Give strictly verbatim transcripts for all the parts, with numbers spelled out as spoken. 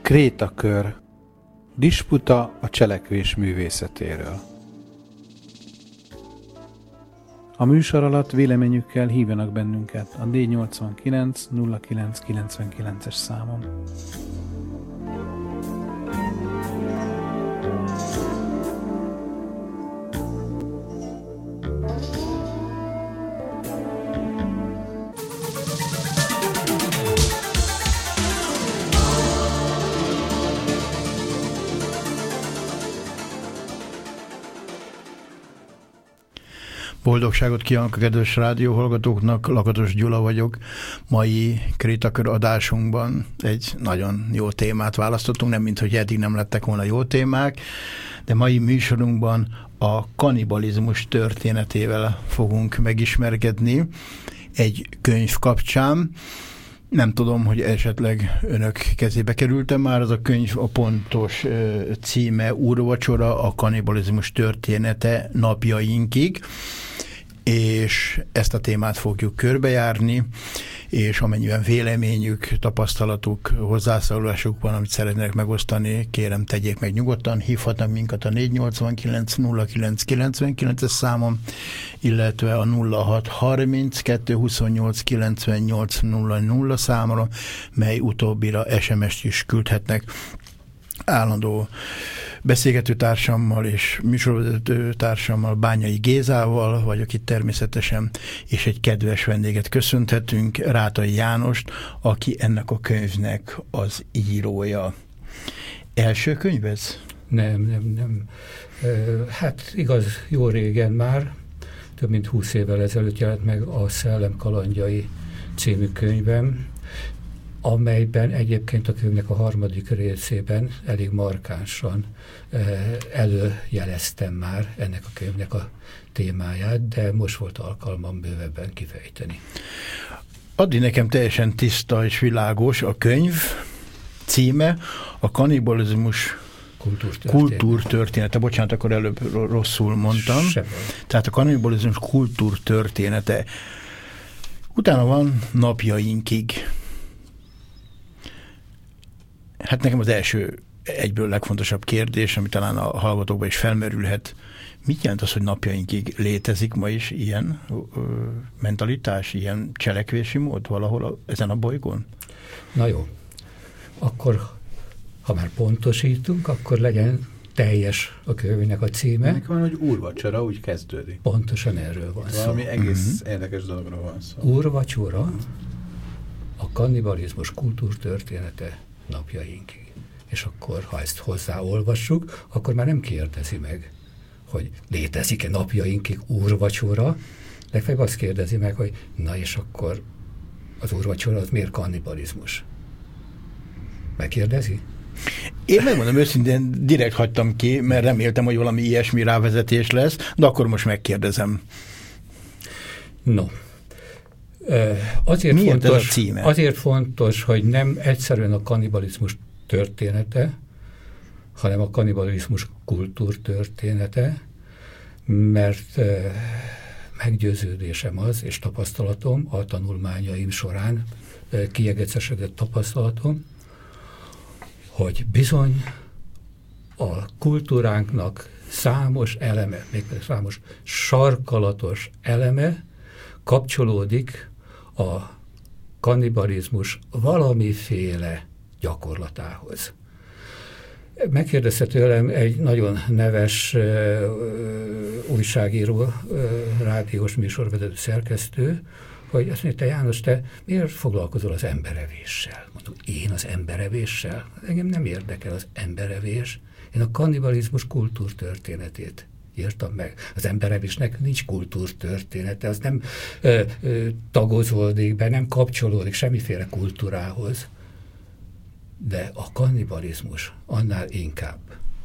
Krétakör. Disputa a cselekvés művészetéről. A műsor alatt véleményükkel hívjanak bennünket a D nyolcvankilenc nulla kilenc kilencvenkilences számon. Boldogságot kívánok a kedves rádióhallgatóknak, Lakatos Gyula vagyok. Mai Krétakör adásunkban egy nagyon jó témát választottunk, nem mint hogy eddig nem lettek volna jó témák, de mai műsorunkban a kannibalizmus történetével fogunk megismerkedni egy könyv kapcsán. Nem tudom, hogy esetleg önök kezébe került-e már az a könyv, a pontos címe Úrvacsora, a kannibalizmus története napjainkig, és ezt a témát fogjuk körbejárni, és amennyiben véleményük, tapasztalatuk, hozzászólásuk van, amit szeretnének megosztani, kérem, tegyék meg nyugodtan, hívhatnak minket a négy nyolcvankilenc nulla kilenc kilencvenkilences számon, illetve a nulla hat harminckettő huszonnyolc kilencvennyolc nulla nulla számra, mely utóbbira es em est is küldhetnek. Állandó beszélgető társammal és műsorvezető társammal, Bányai Gézával vagyok itt természetesen, és egy kedves vendéget köszönhetünk, Rátai Jánost, aki ennek a könyvnek az írója. Első könyv ez? Nem, nem, nem. Hát igaz, jó régen már, több mint húsz évvel ezelőtt jelent meg a Szellem kalandjai című könyvem, amelyben egyébként a könyvnek a harmadik részében elég markánsan előjeleztem már ennek a könyvnek a témáját, de most volt alkalmam bővebben kifejteni. Addig nekem teljesen tiszta és világos a könyv címe, a kannibalizmus kultúrtörténete. kultúrtörténete. Bocsánat, akkor előbb rosszul mondtam. Semmilyen. Tehát a kannibalizmus kultúrtörténete. Utána van napjainkig. Hát nekem az első, egyből legfontosabb kérdés, ami talán a hallgatókban is felmerülhet, mit jelent az, hogy napjainkig létezik ma is ilyen ö, mentalitás, ilyen cselekvési mód valahol a, ezen a bolygón? Na jó, akkor ha már pontosítunk, akkor legyen teljes a könyvnek a címe. Ennek van, hogy Úrvacsora, úgy kezdődik. Pontosan erről van szó. Valami egész uh-huh. érdekes dologról van szó. Úrvacsora, a kannibalizmus kultúrtörténete napjainkig. És akkor, ha ezt hozzáolvassuk, akkor már nem kérdezi meg, hogy létezik-e napjainkig úrvacsora, legfeljebb azt kérdezi meg, hogy na és akkor az úrvacsora az miért kannibalizmus? Megkérdezi? Én megmondom őszintén, direkt hagytam ki, mert reméltem, hogy valami ilyesmi rávezetés lesz, de akkor most megkérdezem. No. Azért miért fontos, ez a címe? Azért fontos, hogy nem egyszerűen a kannibalizmus története, hanem a kannibalizmus kultúrtörténete, mert meggyőződésem az, és tapasztalatom a tanulmányaim során, kiegecesedett tapasztalatom, hogy bizony a kultúránknak számos eleme, mégpedig számos sarkalatos eleme kapcsolódik a kannibalizmus valamiféle gyakorlatához. Megkérdezte tőlem egy nagyon neves uh, újságíró, uh, rádiós műsorvezető szerkesztő, hogy azt mondja, te János, te miért foglalkozol az emberevéssel? Mondom, én az emberevéssel? Engem nem érdekel az emberevés. Én a kannibalizmus kultúrtörténetét írtam meg. Az emberevésnek nincs kultúrtörténete, az nem ö, ö, tagozódik be, nem kapcsolódik semmiféle kultúrához. De a kannibalizmus annál inkább.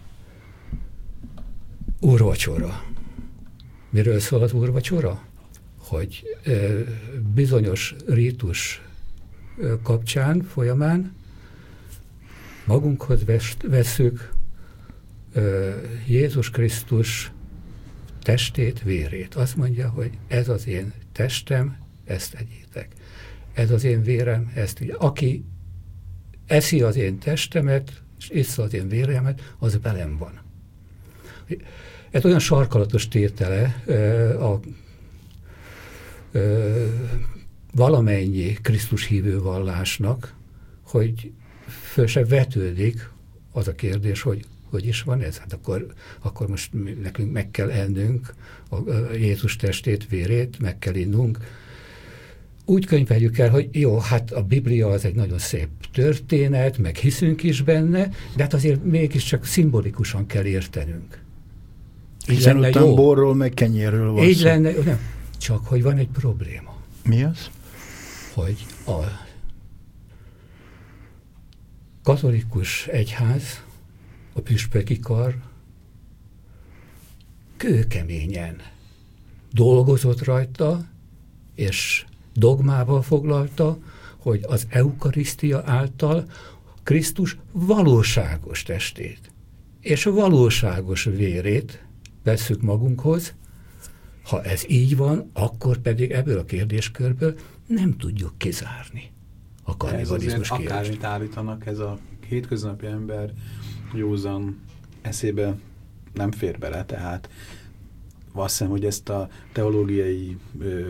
Úrvacsora. Miről szól az úrvacsora? Hogy ö, bizonyos rítus ö, kapcsán, folyamán magunkhoz vesszük ö, Jézus Krisztus testét, vérét. Azt mondja, hogy ez az én testem, ezt tegyétek. Ez az én vérem, ezt így. Aki eszi az én testemet, és issza az én véremet, az velem van. Ez olyan sarkalatos tétele a, a, a valamennyi Krisztus hívő vallásnak, hogy föl se vetődik az a kérdés, hogy hogy is van ez? Hát akkor, akkor most nekünk meg kell ennünk a, a Jézus testét, vérét, meg kell innunk. Úgy könyveljük el, hogy jó, hát a Biblia az egy nagyon szép történet, meg hiszünk is benne, de hát azért mégiscsak szimbolikusan kell értenünk. Így hiszen utána jó. Borról meg kenyérről van Így szó. lenne, nem, csak hogy van egy probléma. Mi az? Hogy a katolikus egyház, a püspöki kar kőkeményen dolgozott rajta, és dogmával foglalta, hogy az eukarisztia által Krisztus valóságos testét és valóságos vérét vesszük magunkhoz. Ha ez így van, akkor pedig ebből a kérdéskörből nem tudjuk kizárni a kannibalizmus kérdést. Akármit állítanak, ez a hétköznapi ember józan eszébe nem fér bele, tehát azt hiszem, hogy ezt a teológiai ö,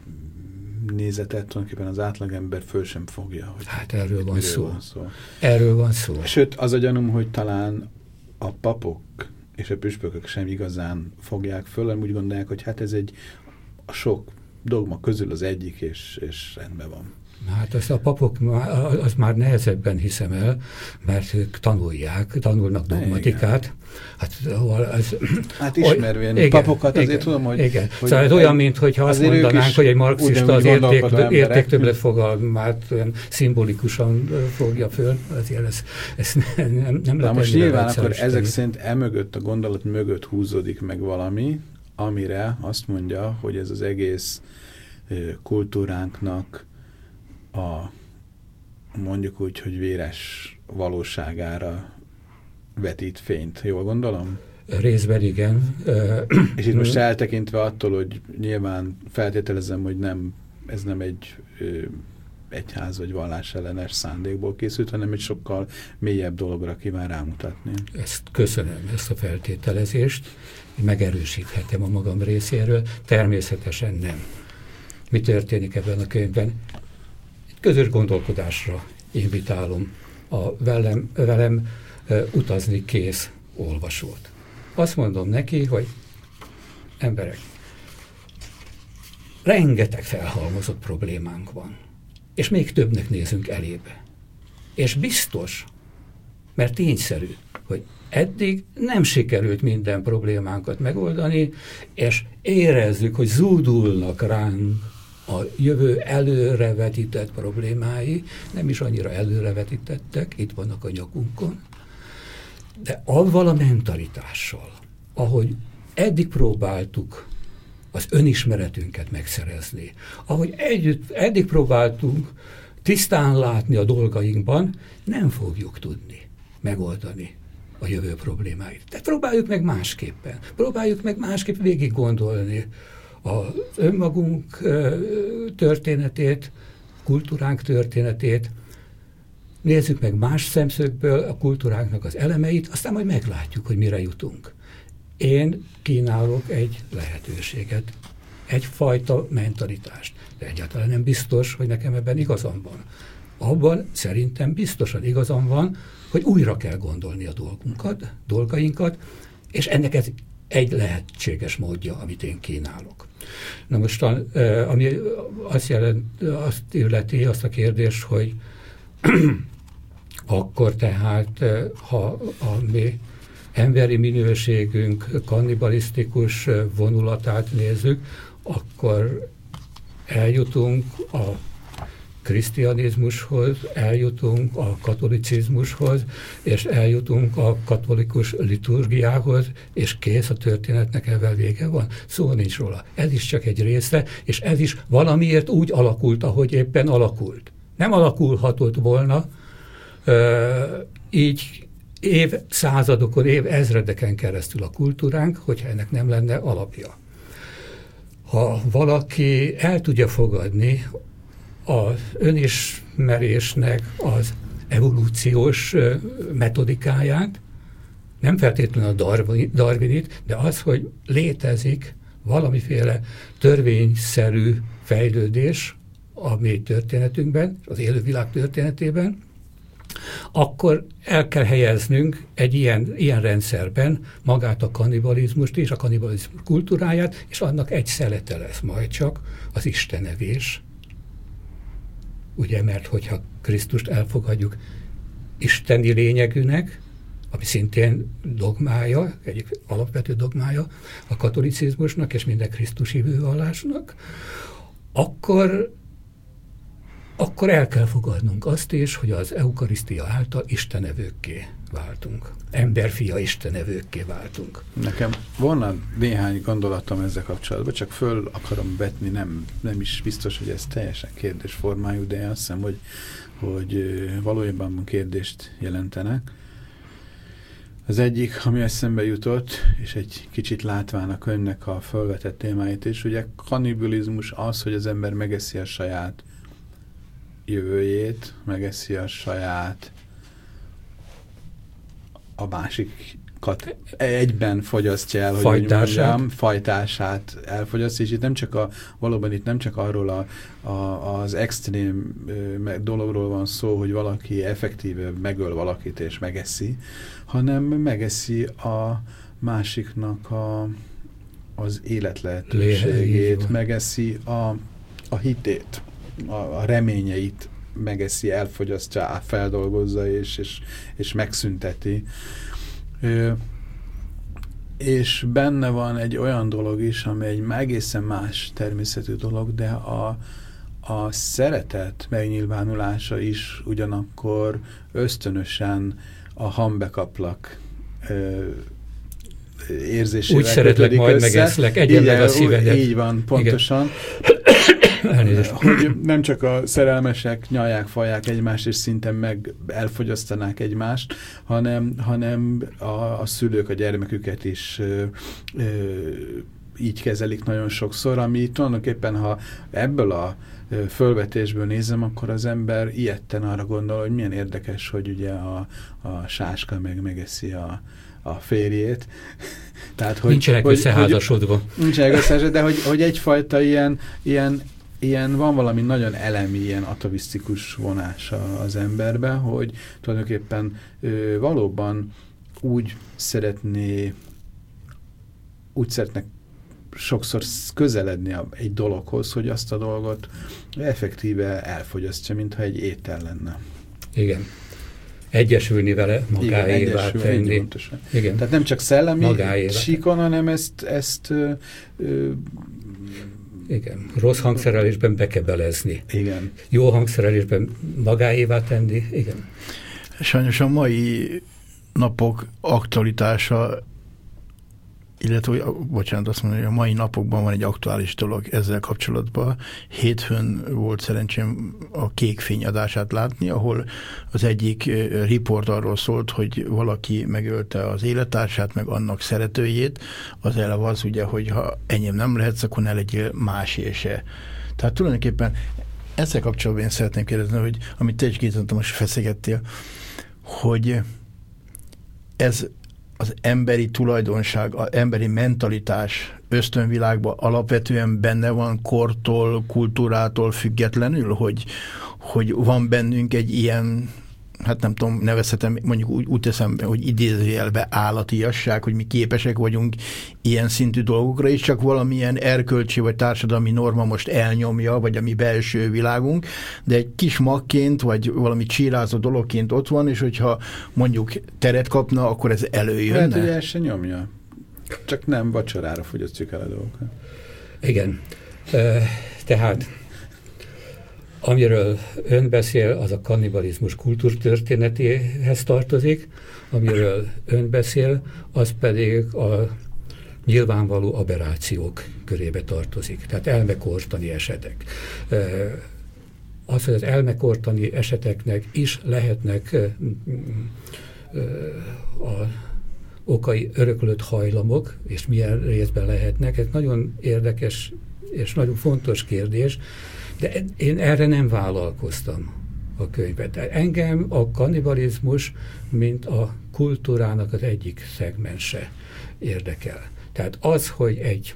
nézetet tulajdonképpen az átlagember föl sem fogja. Hogy hát erről van szó. van szó. Erről van szó. Sőt, az a gyanúm, hogy talán a papok és a püspökök sem igazán fogják föl, hanem úgy gondolják, hogy hát ez egy a sok dogma közül az egyik, és, és rendben van. Hát azt a papok, az már nehezebben hiszem el, mert ők tanulják, tanulnak dogmatikát. Hát, ez, hát ismervén igen, papokat azért igen, tudom, hogy... Igen. Hogy szóval ez olyan, mintha azt mondanánk, hogy egy marxista az érték, értéktöbblet fogalmát olyan szimbolikusan fogja föl, azért ez, ez nem, nem, nem lehet. Most nyilván akkor ezek szerint emögött, a gondolat mögött húzódik meg valami, amire azt mondja, hogy ez az egész kultúránknak a mondjuk úgy, hogy véres valóságára vetít fényt. Jól gondolom? Részben igen. És itt most eltekintve attól, hogy nyilván feltételezem, hogy nem, ez nem egy ö, egyház vagy vallás ellenes szándékból készült, hanem egy sokkal mélyebb dologra kíván rámutatni. Ezt köszönöm, ezt a feltételezést. Megerősíthetem a magam részéről. Természetesen nem. Mi történik ebben a könyvben? Közös gondolkodásra invitálom a velem, velem uh, utazni kész olvasót. Azt mondom neki, hogy emberek, rengeteg felhalmozott problémánk van, és még többnek nézünk elébe. És biztos, mert tényszerű, hogy eddig nem sikerült minden problémánkat megoldani, és érezzük, hogy zúdulnak ránk a jövő előrevetített problémái, nem is annyira előrevetítettek, itt vannak a nyakunkon, de avval a mentalitással, ahogy eddig próbáltuk az önismeretünket megszerezni, ahogy együtt, eddig próbáltunk tisztán látni a dolgainkban, nem fogjuk tudni megoldani a jövő problémáit. Tehát próbáljuk meg másképpen. Próbáljuk meg másképp végig gondolni az önmagunk történetét, kultúránk történetét, nézzük meg más szemszögből a kultúránknak az elemeit, aztán majd meglátjuk, hogy mire jutunk. Én kínálok egy lehetőséget, egyfajta mentalitást, de egyáltalán nem biztos, hogy nekem ebben igazam van. Abban szerintem biztosan igazam van, hogy újra kell gondolni a dolgunkat, dolgainkat, és ennek ez egy lehetséges módja, amit én kínálok. Na most, ami azt, jelent, azt illeti azt a kérdést, hogy akkor tehát, ha a mi emberi minőségünk kannibalisztikus vonulatát nézzük, akkor eljutunk a krisztianizmushoz, eljutunk a katolicizmushoz, és eljutunk a katolikus liturgiához, és kész, a történetnek ezzel vége van. Szó nincs róla. Ez is csak egy része, és ez is valamiért úgy alakult, ahogy éppen alakult. Nem alakulhatott volna így évszázadokon, év ezredeken keresztül a kultúránk, hogyha ennek nem lenne alapja. Ha valaki el tudja fogadni az önismerésnek az evolúciós metodikáját, nem feltétlenül a Darwin, Darwinit, de az, hogy létezik valamiféle törvényszerű fejlődés a mi történetünkben, az élővilág történetében, akkor el kell helyeznünk egy ilyen, ilyen rendszerben magát a kannibalizmust és a kannibalizmus kultúráját, és annak egy szelete lesz majd csak az istenevés. Ugye, mert hogyha Krisztust elfogadjuk isteni lényegűnek, ami szintén dogmája, egyik alapvető dogmája a katolicizmusnak és minden Krisztus hívő vallásnak, akkor, akkor el kell fogadnunk azt is, hogy az eukarisztia által istenevőkké váltunk. Emberfia istenevőkké váltunk. Nekem volna néhány gondolatom ezzel kapcsolatban, csak föl akarom vetni, nem, nem is biztos, hogy ez teljesen kérdésformájú, de azt hiszem, hogy, hogy valójában kérdést jelentenek. Az egyik, ami eszembe jutott, és egy kicsit látván a könyvnek a felvetett témáit is, ugye kannibalizmus az, hogy az ember megeszi a saját jövőjét, megeszi a saját a másikat egyben fogyasztja el, hogy fajtását. Mondjam, fajtását elfogyasztja, és itt nem csak a, valóban itt nem csak arról a, a, az extrém ö, dologról van szó, hogy valaki effektíve megöl valakit és megeszi, hanem megeszi a másiknak a, az életlehetőségét, megeszi a, a hitét, a, a reményeit, megeszi, elfogyasztja, feldolgozza és, és, és megszünteti. Ö, és benne van egy olyan dolog is, ami egy egészen más természetű dolog, de a, a szeretet megnyilvánulása is ugyanakkor ösztönösen a hambekaplak ö, érzésével úgy szeretlek, majd össze. megeszlek, egyen meg a szívedet. Így van, pontosan. Elnézést. Hogy nem csak a szerelmesek nyalják, falják egymást, és szinte meg elfogyasztanák egymást, hanem, hanem a, a szülők a gyermeküket is ö, ö, így kezelik nagyon sokszor, ami tulajdonképpen, ha ebből a fölvetésből nézem, akkor az ember ilyetten arra gondol, hogy milyen érdekes, hogy ugye a, a sáska meg megeszi a, a férjét. Tehát, hogy, nincsenek hogy, összeházasodva. Nincsenek összeházasodva, de hogy, hogy egyfajta ilyen, ilyen, ilyen, van valami nagyon elemi, ilyen atavisztikus vonása az emberben, hogy tulajdonképpen ö, valóban úgy szeretné, úgy szeretnek sokszor közeledni a, egy dologhoz, hogy azt a dolgot effektíve elfogyasztja, mintha egy étel lenne. Igen. Egyesülni vele, magáévá tenni. Igen. Tehát nem csak szellemi magáévá síkon, hanem ezt, ezt ö, ö, igen. Rossz hangszerelésben bekebelezni. Igen. Jó hangszerelésben magáévá tenni. Igen. Sajnos a mai napok aktualitása, illetve, bocsánat, azt mondom, hogy a mai napokban van egy aktuális dolog ezzel kapcsolatban. Hétfőn volt szerencsém a Kékfény adását látni, ahol az egyik riport arról szólt, hogy valaki megölte az élettársát, meg annak szeretőjét. Az eleve az ugye, hogy ha enyém nem lehetsz, akkor ne legyél másé se. Tehát tulajdonképpen ezzel kapcsolatban én szeretném kérdezni, hogy amit te is készítettem, most feszegettél, hogy ez az emberi tulajdonság, az emberi mentalitás ösztönvilágban alapvetően benne van kortól, kultúrától függetlenül, hogy, hogy van bennünk egy ilyen, hát nem tudom, nevezhetem, mondjuk úgy, úgy teszem, hogy idézőjelbe állatiasság, hogy mi képesek vagyunk ilyen szintű dolgokra, és csak valamilyen erkölcsi vagy társadalmi norma most elnyomja, vagy a mi belső világunk, de egy kis magként, vagy valami csírázó dologként ott van, és hogyha mondjuk teret kapna, akkor ez előjönne. Lehet, hogy el se nyomja. Csak nem vacsorára fogyasztjuk el a dolgokat. Igen. Tehát amiről ön beszél, az a kannibalizmus kultúrtörténetéhez tartozik, amiről ön beszél, az pedig a nyilvánvaló aberrációk körébe tartozik. Tehát elmekortani esetek. Az, hogy az elmekortani eseteknek is lehetnek a okai öröklött hajlamok, és milyen részben lehetnek. Ez nagyon érdekes és nagyon fontos kérdés, de én erre nem vállalkoztam. a könyvet. Engem a kannibalizmus, mint a kultúrának az egyik szegmense érdekel. Tehát az, hogy egy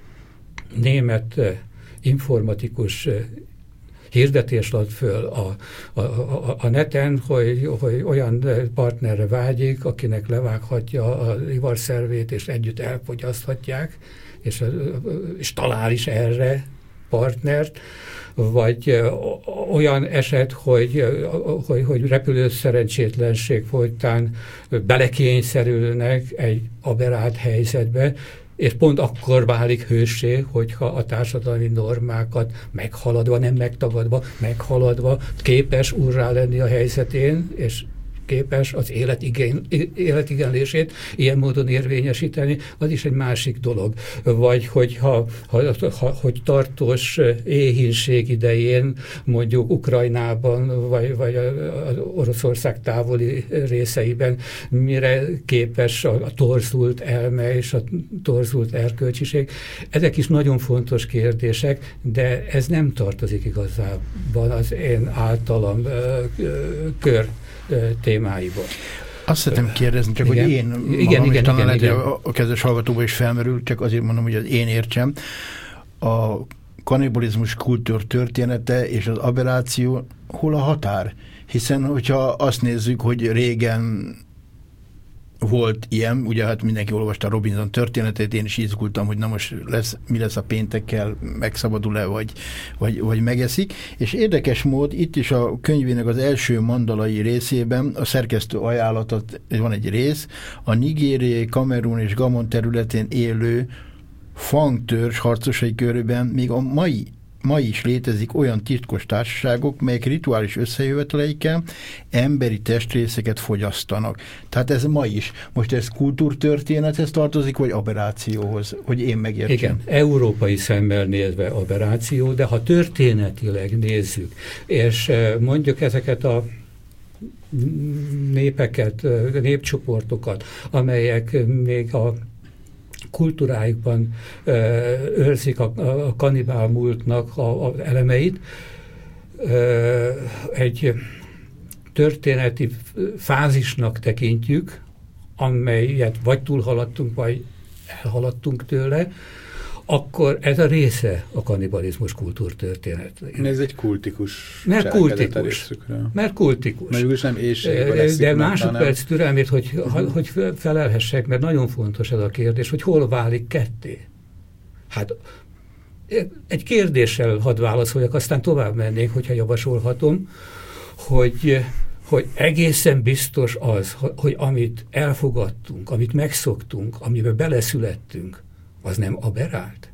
német informatikus hirdetés ad föl a, a, a, a neten, hogy, hogy olyan partnerre vágyik, akinek levághatja az ivarszervét, és együtt elfogyaszthatják, és, és talál is erre partnert, vagy olyan eset, hogy, hogy, hogy repülő szerencsétlenség folytán belekényszerülnek egy aberrált helyzetbe, és pont akkor válik hőssé, hogyha a társadalmi normákat meghaladva, nem megtagadva, meghaladva képes urrá lenni a helyzetén, és képes az életigén, életigenlését ilyen módon érvényesíteni, az is egy másik dolog. Vagy hogyha ha, ha, hogy tartós éhínség idején, mondjuk Ukrajnában, vagy, vagy az Oroszország távoli részeiben, mire képes a, a torzult elme és a torzult erkölcsiség. Ezek is nagyon fontos kérdések, de ez nem tartozik igazából az én általam kör témáiból. Azt szeretném kérdezni, csak igen. hogy én magam igen, is igen, talán igen, lehet, igen. hogy a kezdes hallgatóban is felmerül, csak azért mondom, hogy az én értsem. A kannibalizmus kultúr története és az aberráció hol a határ? Hiszen, hogyha azt nézzük, hogy régen volt ilyen, ugye hát mindenki olvasta a Robinson történetét, én is izgultam, hogy na most lesz, mi lesz a péntekkel, megszabadul-e, vagy, vagy, vagy megeszik. És érdekes mód, itt is a könyvének az első mandalai részében a szerkesztő ajánlatot, van egy rész, a nigériai, Kamerun és Gabon területén élő Fang törzs harcosai körében még a mai Ma is létezik olyan titkos társaságok, melyek rituális összejöveteleikkel emberi testrészeket fogyasztanak. Tehát ez ma is. Most ez kultúrtörténethez tartozik, vagy aberrációhoz, hogy én megértsem? Igen, európai szemmel nézve aberráció, de ha történetileg nézzük, és mondjuk ezeket a népeket, népcsoportokat, amelyek még a kultúrájukban ö, őrzik a, a kannibál múltnak az elemeit. Ö, egy történeti fázisnak tekintjük, amelyet vagy túlhaladtunk, vagy elhaladtunk tőle, akkor ez a része a kannibalizmus kultúrtörténetnek. Ez egy kultikus Mert kultikus. Mert kultikus. Mert nem éjségben leszik, de másodperc türelmét, hogy, uh-huh. hogy felelhessek, mert nagyon fontos ez a kérdés, hogy hol válik ketté. Hát egy kérdéssel hadd válaszoljak, aztán tovább mennék, hogyha javasolhatom, hogy, hogy egészen biztos az, hogy amit elfogadtunk, amit megszoktunk, amiben beleszülettünk, az nem aberrált.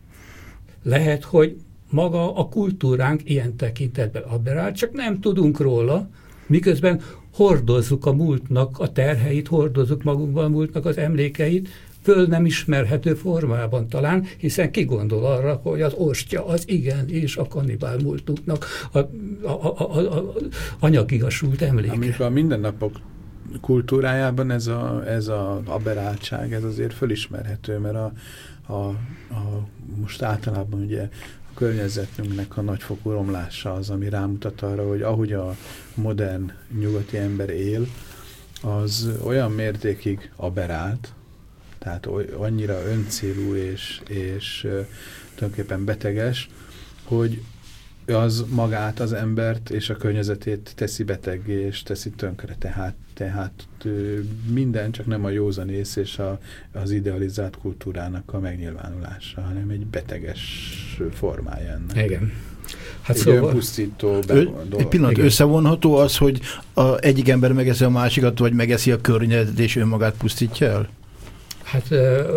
Lehet, hogy maga a kultúránk ilyen tekintetben aberrált, csak nem tudunk róla, miközben hordozzuk a múltnak a terheit, hordozzuk magunkban a múltnak az emlékeit, föl nem ismerhető formában talán, hiszen ki gondol arra, hogy az ostya az igen, és a kannibál múltunknak a, a, a, a, a anyagigazsult emléke. Amikor a mindennapok kultúrájában ez a, ez a aberráltság, ez azért fölismerhető, mert a, a, a, most általában ugye a környezetünknek a nagyfokú romlása az, ami rámutat arra, hogy ahogy a modern nyugati ember él, az olyan mértékig aberrált, tehát annyira öncélú és, és tulajdonképpen beteges, hogy az magát, az embert és a környezetét teszi beteggé és teszi tönkre. Tehát, tehát minden, csak nem a józanész és a, az idealizált kultúrának a megnyilvánulása, hanem egy beteges formája ennek. Igen. Hát egy szóval... önpusztító dolog. Egy pillanat, igen. Összevonható az, hogy a egyik ember megeszi a másikat, vagy megeszi a környezetet és önmagát pusztítja el? Hát...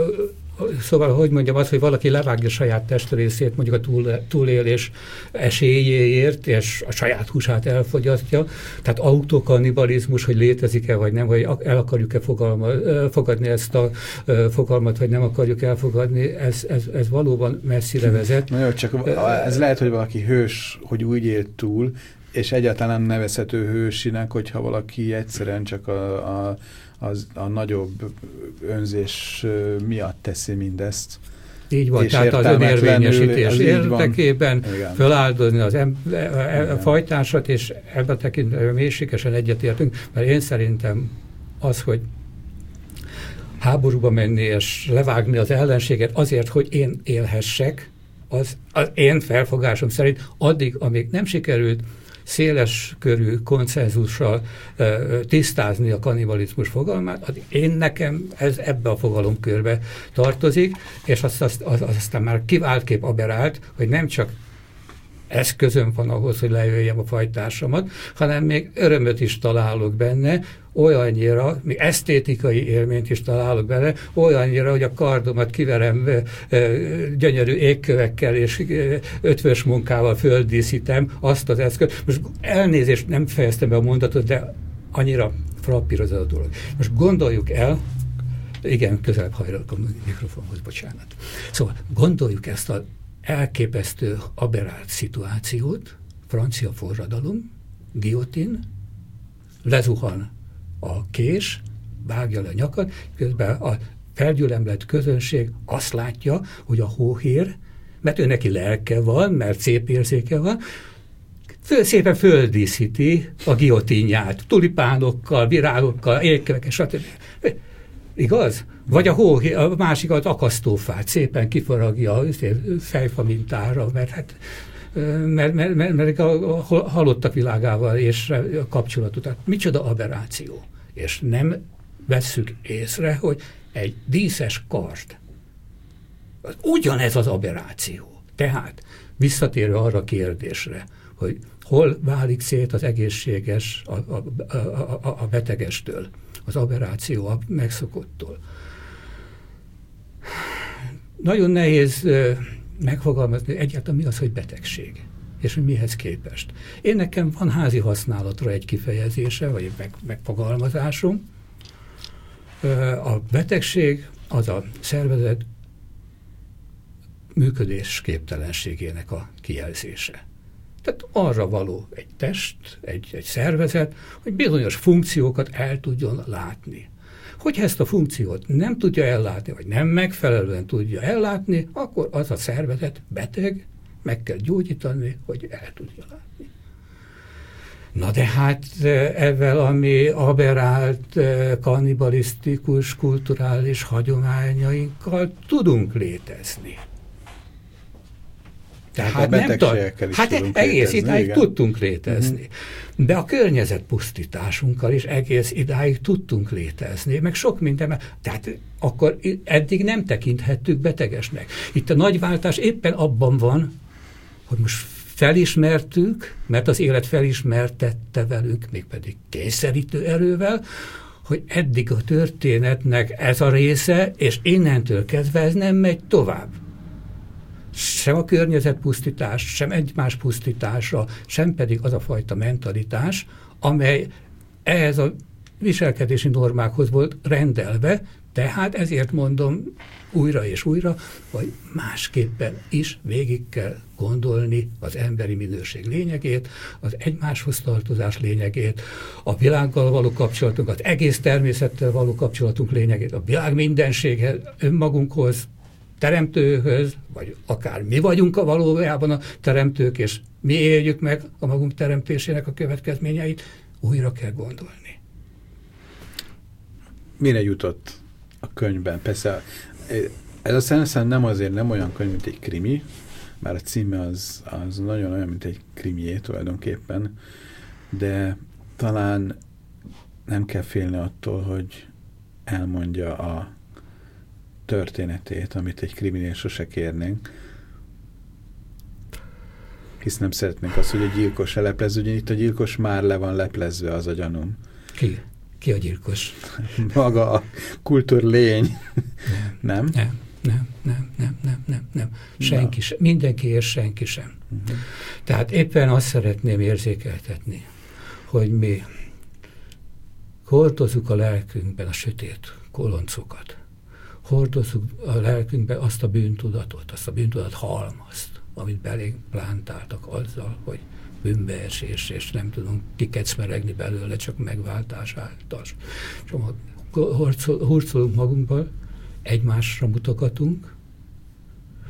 Szóval, hogy mondjam, az, hogy valaki levágja saját testrészét, mondjuk a túl, túlélés esélyéért, és a saját húsát elfogyasztja. Tehát autokannibalizmus, hogy létezik-e, vagy nem, vagy el akarjuk-e fogalma, fogadni ezt a fogalmat, vagy nem akarjuk elfogadni, ez, ez, ez valóban messzire vezet. Na jó, csak ez lehet, hogy valaki hős, hogy úgy élt túl, és egyáltalán nevezhető hősinek, hogyha valaki egyszerűen csak a, a Az a nagyobb önzés miatt teszi mindezt, Így van, tehát az önérvényesítés érdekében feláldozni az em, a fajtársat, és ebben a tekintetben mélységesen egyetértünk, mert én szerintem az, hogy háborúba menni és levágni az ellenséget azért, hogy én élhessek, az, az én felfogásom szerint addig, amíg nem sikerült széles körű konszenzussal uh, tisztázni a kannibalizmus fogalmát, addig én nekem ez ebbe a fogalomkörbe tartozik, és azt, azt, azt, aztán már kiváltképp aberált, hogy nem csak eszközöm van ahhoz, hogy lejöjjem a fajtársamat, hanem még örömöt is találok benne, olyannyira, még esztétikai élményt is találok benne, olyannyira, hogy a kardomat kiverem gyönyörű égkövekkel és ötvös munkával földíszítem azt az eszközt. Most elnézést, nem fejeztem be a mondatot, de annyira frappíroz a dolog. Most gondoljuk el, igen, közelebb hajlok a mikrofonhoz, bocsánat. Szóval gondoljuk ezt az elképesztő aberrált szituációt, francia forradalom, guillotine, lezuhan a kés, vágja le a nyakat, közben a felgyülemlett közönség azt látja, hogy a hóhér, mert ő neki lelke van, mert szép érzéke van, föl, szépen földíszíti a guillotinját, tulipánokkal, virágokkal, égkövekkel, stb. Igaz? Vagy a, hó, a másik az akasztófát szépen kifaragja a fejfa mintára, mert hát mert, mert, mert, mert a halottak világával és a kapcsolatot. Tehát micsoda aberráció. És nem vesszük észre, hogy egy díszes kard. Ugyanez az aberráció. Tehát visszatérő arra a kérdésre, hogy hol válik szét az egészséges a, a, a, a betegestől, az aberráció a megszokottól. Nagyon nehéz megfogalmazni egyáltalán mi az, hogy betegség, és hogy mihez képest. Én nekem van házi használatra egy kifejezése, vagy egy meg, megfogalmazásom. A betegség az a szervezet működésképtelenségének a kijelzése. Tehát arra való egy test, egy, egy szervezet, hogy bizonyos funkciókat el tudjon látni. Hogyha ezt a funkciót nem tudja ellátni, vagy nem megfelelően tudja ellátni, akkor az a szervezet beteg, meg kell gyógyítani, hogy el tudja látni. Na de hát ezzel, ami aberrált, kannibalisztikus, kulturális hagyományainkkal tudunk létezni. Tehát hát nem tart, hát egész létezni, idáig igen. tudtunk létezni. Mm-hmm. De a környezetpusztításunkkal is egész idáig tudtunk létezni, meg sok minden, tehát akkor eddig nem tekinthettük betegesnek. Itt a nagy váltás éppen abban van, hogy most felismertük, mert az élet felismertette velünk, mégpedig kényszerítő erővel, hogy eddig a történetnek ez a része, és innentől kezdve ez nem megy tovább. Sem a környezetpusztítás, sem egymás pusztítása, sem pedig az a fajta mentalitás, amely ehhez a viselkedési normákhoz volt rendelve, tehát ezért mondom újra és újra, hogy másképpen is végig kell gondolni az emberi minőség lényegét, az egymáshoz tartozás lényegét, a világgal való kapcsolatunk, az egész természettel való kapcsolatunk lényegét, a világ mindenséghez, önmagunkhoz, teremtőhöz, vagy akár mi vagyunk a valójában a teremtők, és mi éljük meg a magunk teremtésének a következményeit, újra kell gondolni. Mire jutott a könyvben? Persze ez a szeneszem nem azért nem olyan könyv, mint egy krimi, már a címe az, az nagyon olyan, mint egy krimié tulajdonképpen, de talán nem kell félni attól, hogy elmondja a történetét, amit egy kriminél sose kérnénk. Hisz nem szeretnénk azt, hogy a gyilkos lelepleződjön. Itt a gyilkos már le van leplezve, az a gyanúm. Ki? Ki a gyilkos? Maga a kultúrlény. Nem? Nem, nem, nem, nem, nem, nem, nem. Senki sem. Mindenki és senki sem. Uh-huh. Tehát éppen azt szeretném érzékeltetni, hogy mi hordozzuk a lelkünkben a sötét koloncokat. Hordozzuk a lelkünkben azt a bűntudatot, azt a bűntudat halmazt, amit belénk plántáltak azzal, hogy bűnbeesés, és nem tudunk kikecmeregni belőle, csak megváltás által. Hurcolunk magunkból, egymásra mutogatunk,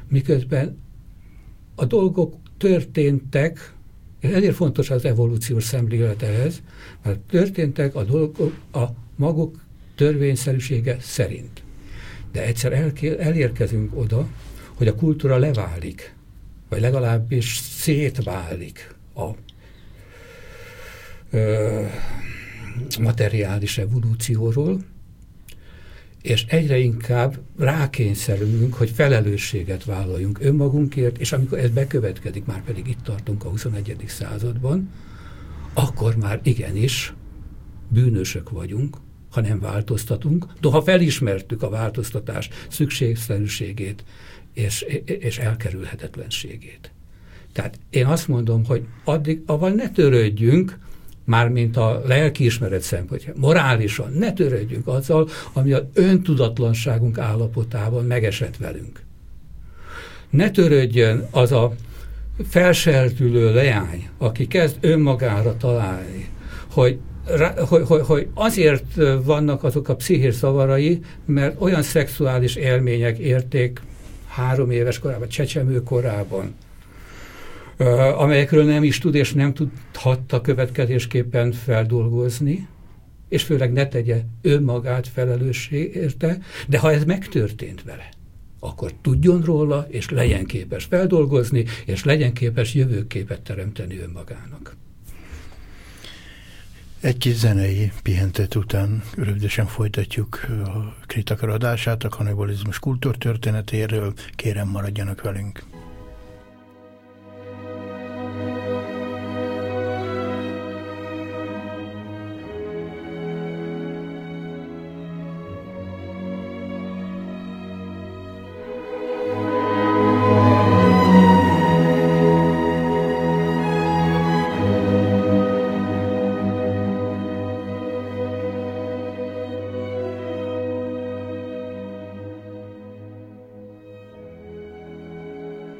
miközben a dolgok történtek, és ezért fontos az evolúciós szemlélet ehhez, mert történtek a dolgok a maguk törvényszerűsége szerint. De egyszer el, elérkezünk oda, hogy a kultúra leválik, vagy legalábbis szétválik a ö, materiális evolúcióról, és egyre inkább rákényszerülünk, hogy felelősséget vállaljunk önmagunkért, és amikor ez bekövetkezik, már pedig itt tartunk a huszonegyedik században, akkor már igenis bűnösök vagyunk, ha nem változtatunk, de ha felismertük a változtatás szükségszerűségét és, és elkerülhetetlenségét. Tehát én azt mondom, hogy addig, avval ne törődjünk, mármint a lelkiismeret szempontja, morálisan ne törődjünk azzal, ami az öntudatlanságunk állapotában megesett velünk. Ne törődjön az a felseltülő leány, aki kezd önmagára találni, hogy, hogy, hogy, hogy azért vannak azok a pszichés zavarai, mert olyan szexuális élmények érték három éves korában, csecsemő korában, amelyekről nem is tud és nem tudhatta következésképpen feldolgozni, és főleg ne tegye önmagát felelőssé érte, de ha ez megtörtént vele, akkor tudjon róla, és legyen képes feldolgozni, és legyen képes jövőképet teremteni önmagának. Egy kis zenei pihentet után rövidesen folytatjuk a Kritakör adását a kannibalizmus kultúrtörténetéről. Kérem, maradjanak velünk.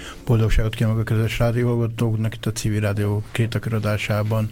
Boldogságot kívánok a közös rádióhallgatóknak, itt a Civil Rádió Krétakör adásában.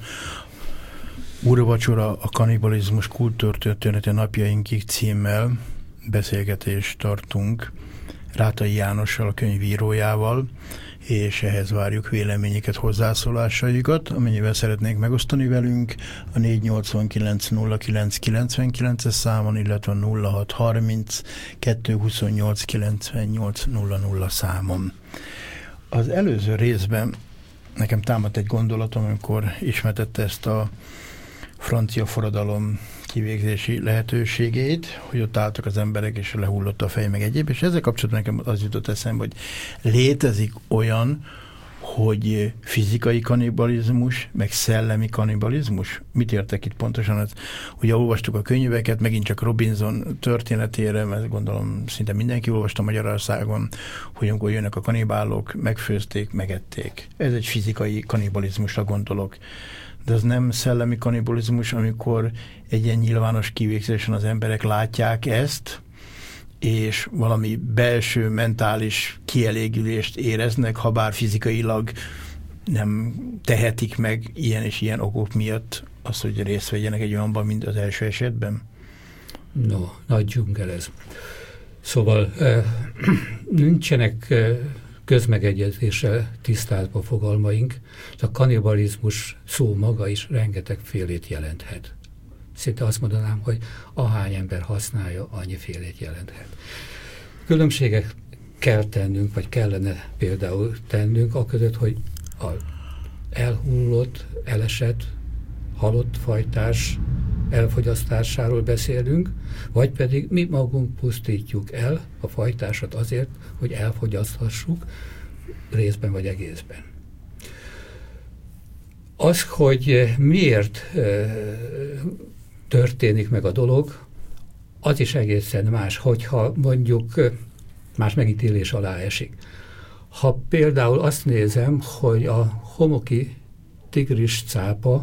Úrvacsora a kannibalizmus kultúrtörténete napjainkig címmel beszélgetést tartunk Rátai Jánossal, a könyvírójával, és ehhez várjuk véleményeket, hozzászólásaikat, amennyivel szeretnék megosztani velünk a négy nyolcvankilenc nulla kilenc kilencvenkilences számon, illetve nulla hat harminc kettő huszonnyolc kilencvennyolc nulla nulla számon. Az előző részben nekem támadt egy gondolatom, amikor ismertette ezt a francia forradalom kivégzési lehetőségét, hogy ott álltak az emberek, és lehullott a fej, meg egyéb, és ezzel kapcsolatban nekem az jutott eszembe, hogy létezik olyan, hogy fizikai kannibalizmus, meg szellemi kannibalizmus? Mit értek itt pontosan? Ez, ugye olvastuk a könyveket, megint csak Robinson történetére, mert gondolom szinte mindenki olvasta Magyarországon, hogy amikor jönnek a kannibálok, megfőzték, megették. Ez egy fizikai kannibalizmusra gondolok. De az nem szellemi kannibalizmus, amikor egy ilyen nyilvános kivégzésen az emberek látják ezt, és valami belső, mentális kielégülést éreznek, ha bár fizikailag nem tehetik meg ilyen és ilyen okok miatt azt, hogy részt vegyenek egy olyanban, mint az első esetben? No, nagy dzsungel ez. Szóval eh, nincsenek eh, közmegegyezéssel tisztázva fogalmaink, a kannibalizmus szó maga is rengetegfélét jelenthet. Szinte azt mondanám, hogy ahány ember használja, annyifélét jelenthet. Különbséget kell tennünk, vagy kellene például tennünk, aközött, hogy az elhullott, elesett, halott fajtás elfogyasztásáról beszélünk, vagy pedig mi magunk pusztítjuk el a fajtásat azért, hogy elfogyaszthassuk részben vagy egészben. Az, hogy miért történik meg a dolog, az is egészen más, hogyha mondjuk más megítélés alá esik. Ha például azt nézem, hogy a homoki tigris cápa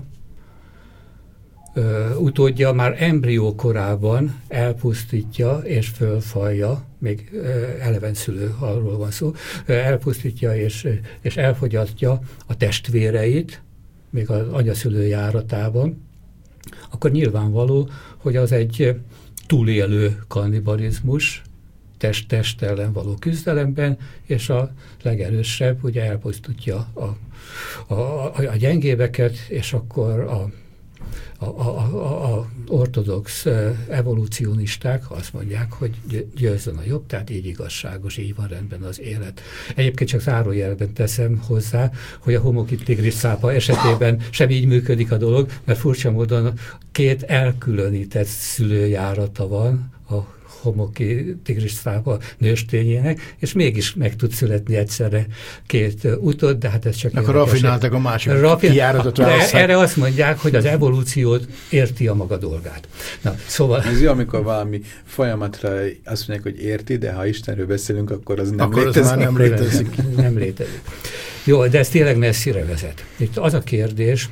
ö, utódja már embrió korában elpusztítja és fölfalja, még ö, elevenszülő, arról van szó, ö, elpusztítja és, és elfogyasztja a testvéreit, még az anyaszülő járatában, akkor nyilvánvaló, hogy az egy túlélő kannibalizmus, test-test ellen való küzdelemben, és a legerősebb ugye elpusztítja a, a, a, a gyengébeket, és akkor a, a, a, a, a ortodox evolúcionisták azt mondják, hogy győzzön a jobb, tehát így igazságos, így van rendben az élet. Egyébként csak zárójelben teszem hozzá, hogy a homoki tigris cápa esetében sem így működik a dolog, mert furcsa módon két elkülönített szülőjárata van a homoki tigris cápa nőstényének, és mégis meg tud születni egyszerre két utód, de hát ez csak... Akkor raffináltak a másik Raffin... kijáratot választják. Erre azt mondják, hogy az evolúciót érti a maga dolgát. Na, szóval... Ez jó, amikor valami folyamatra azt mondják, hogy érti, de ha Istenről beszélünk, akkor az nem akkor létezik. Az már nem létezik. Nem, nem létezik. Jó, de ez tényleg messzire vezet. Itt az a kérdés,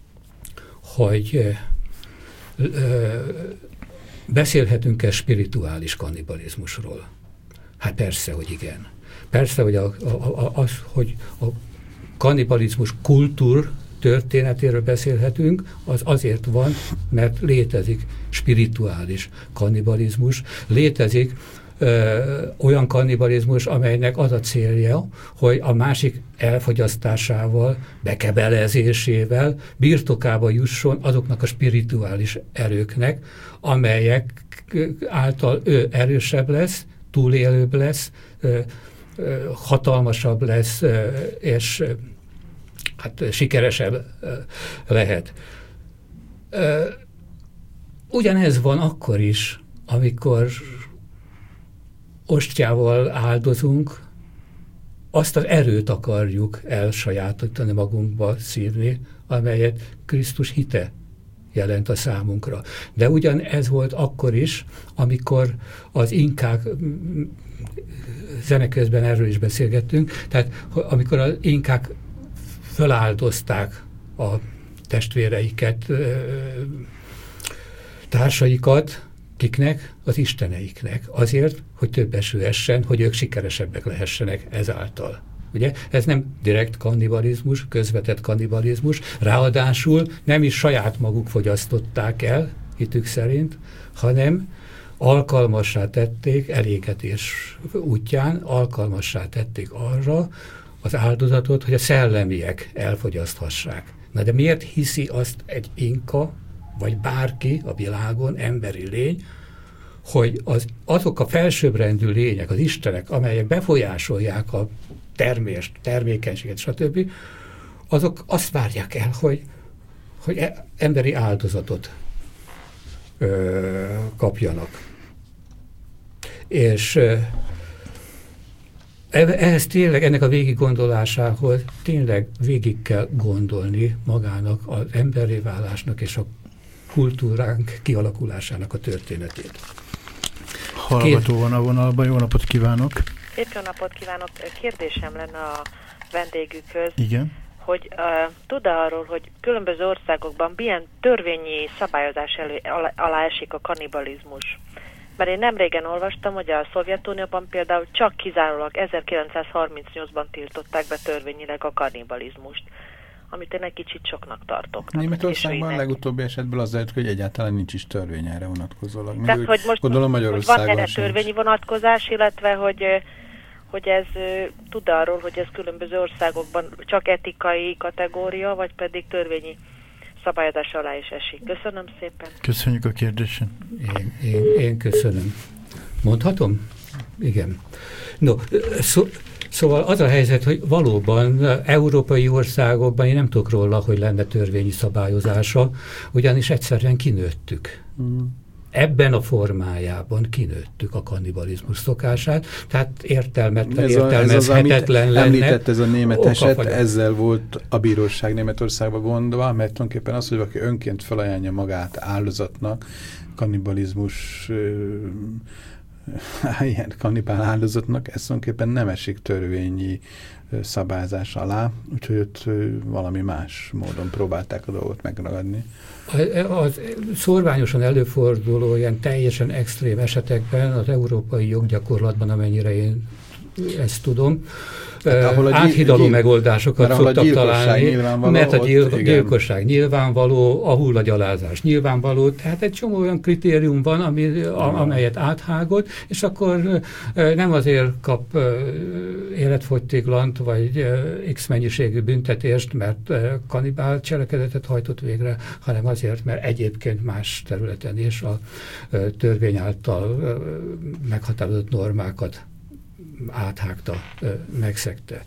hogy ö, ö, beszélhetünk-e spirituális kannibalizmusról? Hát persze, hogy igen. Persze, hogy a, a, a, az, hogy a kannibalizmus kultúr történetéről beszélhetünk, az azért van, mert létezik spirituális kannibalizmus, létezik ö, olyan kannibalizmus, amelynek az a célja, hogy a másik elfogyasztásával, bekebelezésével birtokába jusson azoknak a spirituális erőknek, amelyek által ő erősebb lesz, túlélőbb lesz, ö, ö, hatalmasabb lesz, ö, és ö, hát sikeresebb ö, lehet. Ö, ugyanez van akkor is, amikor ostjával áldozunk, azt az erőt akarjuk elsajátítani, magunkba szívni, amelyet Krisztus hite jelent a számunkra. De ugyan ez volt akkor is, amikor az inkák, zeneközben erről is beszélgettünk, tehát amikor az inkák feláldozták a testvéreiket, társaikat, kiknek? Az isteneiknek. Azért, hogy több eső essen, hogy ők sikeresebbek lehessenek ezáltal. Ugye? Ez nem direkt kannibalizmus, közvetett kannibalizmus, ráadásul nem is saját maguk fogyasztották el, hitük szerint, hanem alkalmassá tették, elégetés útján alkalmassá tették arra az áldozatot, hogy a szellemiek elfogyaszthassák. Na de miért hiszi azt egy inka, vagy bárki a világon, emberi lény, hogy az, azok a felsőbbrendű lények, az istenek, amelyek befolyásolják a termést, termékenységet, stb., azok azt várják el, hogy, hogy emberi áldozatot ö, kapjanak. És ö, ehhez tényleg, ennek a végig gondolásához tényleg végig kell gondolni magának az emberi válásnak és a kultúránk kialakulásának a történetét. Hallgató van a vonalban, jó napot kívánok! Szép jó napot kívánok! Kérdésem lenne a vendégükhöz, igen, hogy uh, tud arról, hogy különböző országokban milyen törvényi szabályozás elő, alá, alá esik a kannibalizmus. Mert én nem régen olvastam, hogy a Szovjetunióban például csak kizárólag ezerkilencszázharmincnyolcban tiltották be törvényileg a kannibalizmust, amit én egy kicsit soknak tartok. Németországban a legutóbbi esetből az lehet, hogy egyáltalán nincs is törvény erre vonatkozólag. Tehát, hogy most gondolom, hogy van erre törvényi vonatkozás, illetve hogy, hogy ez tud arról, hogy ez különböző országokban csak etikai kategória, vagy pedig törvényi szabályozás alá is esik. Köszönöm szépen. Köszönjük a kérdésen. Én, én, én köszönöm. Mondhatom? Igen. No, szó, szóval az a helyzet, hogy valóban európai országokban én nem tudok róla, hogy lenne törvényi szabályozása, ugyanis egyszerűen kinőttük. Mm. Ebben a formájában kinőttük a kannibalizmus szokását, tehát értelmetlen, ez értelmezhetetlen lenne. Említett ez a német eset, ezzel volt a bíróság Németországban gondva, mert tulajdonképpen az, hogy valaki önként felajánlja magát áldozatnak, kannibalizmus ilyen kannibál áldozatnak, ez tulajdonképpen nem esik törvényi szabályzás alá, úgyhogy ott valami más módon próbálták a dolgot megragadni. Az szorványosan előforduló ilyen teljesen extrém esetekben az európai joggyakorlatban, amennyire én ezt tudom, hát, áthidaló gyil... megoldásokat szoktak találni, mert a gyil... ott, gyilkosság nyilvánvaló, a hullagyalázás nyilvánvaló, tehát egy csomó olyan kritérium van, ami, a, amelyet áthágott, és akkor nem azért kap életfogytiglant, vagy x mennyiségű büntetést, mert kannibál cselekedetet hajtott végre, hanem azért, mert egyébként más területen is a törvény által meghatározott normákat áthágta, megszegte.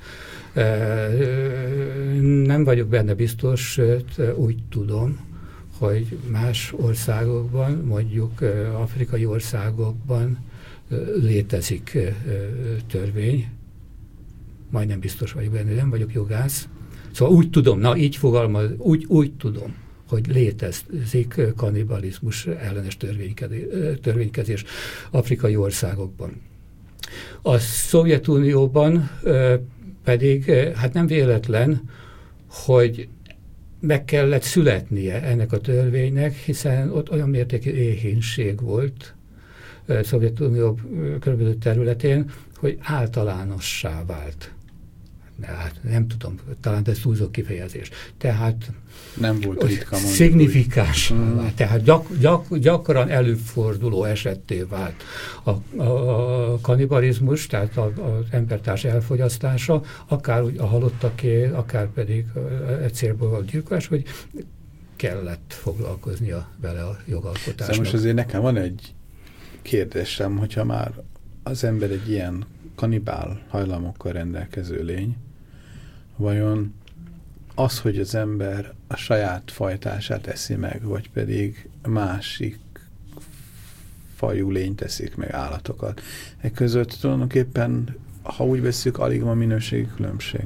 Nem vagyok benne biztos, sőt úgy tudom, hogy más országokban, mondjuk afrikai országokban létezik törvény. Majdnem biztos vagyok benne, nem vagyok jogász. Szóval úgy tudom, na így fogalmaz, úgy, úgy tudom, hogy létezik kannibalizmus ellenes törvénykezés afrikai országokban. A Szovjetunióban pedig hát nem véletlen, hogy meg kellett születnie ennek a törvénynek, hiszen ott olyan mértékű éhínség volt Szovjetunió körülbelül területén, hogy általánossá vált. Hát nem tudom, talán ez túlzó kifejezés. Tehát nem volt ritka, szignifikáns, mm. tehát gyak, gyak, gyakran előforduló esetté vált a, a, a kannibalizmus, tehát az embertárs elfogyasztása, akár a halottaké, akár pedig egy célból való gyilkolás, hogy kellett foglalkoznia vele a jogalkotásnak. Szóval most azért nekem van egy kérdésem, hogyha már az ember egy ilyen kannibál hajlamokkal rendelkező lény, vajon az, hogy az ember a saját fajtását eszi meg, vagy pedig másik fajú lényt teszik meg, állatokat. E között tulajdonképpen, ha úgy veszük, alig van minőségi különbség.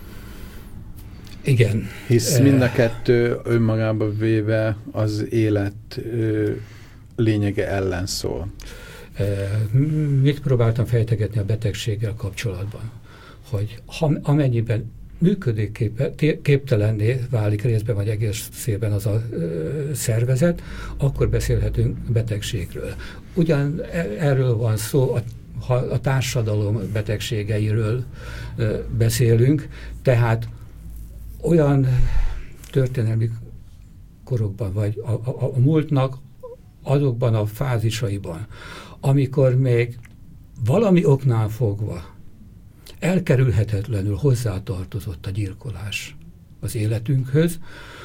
Igen. Hisz mind a kettő önmagába véve az élet ö, lényege ellen szól. Mit próbáltam fejtegetni a betegséggel kapcsolatban? Hogy ha, amennyiben működőképtelenné válik részben vagy egészében az a ö, szervezet, akkor beszélhetünk betegségről. Ugyan erről van szó, ha a társadalom betegségeiről beszélünk, tehát olyan történelmi korokban, vagy a, a, a múltnak azokban a fázisaiban, amikor még valami oknál fogva elkerülhetetlenül hozzátartozott a gyilkolás az életünkhöz,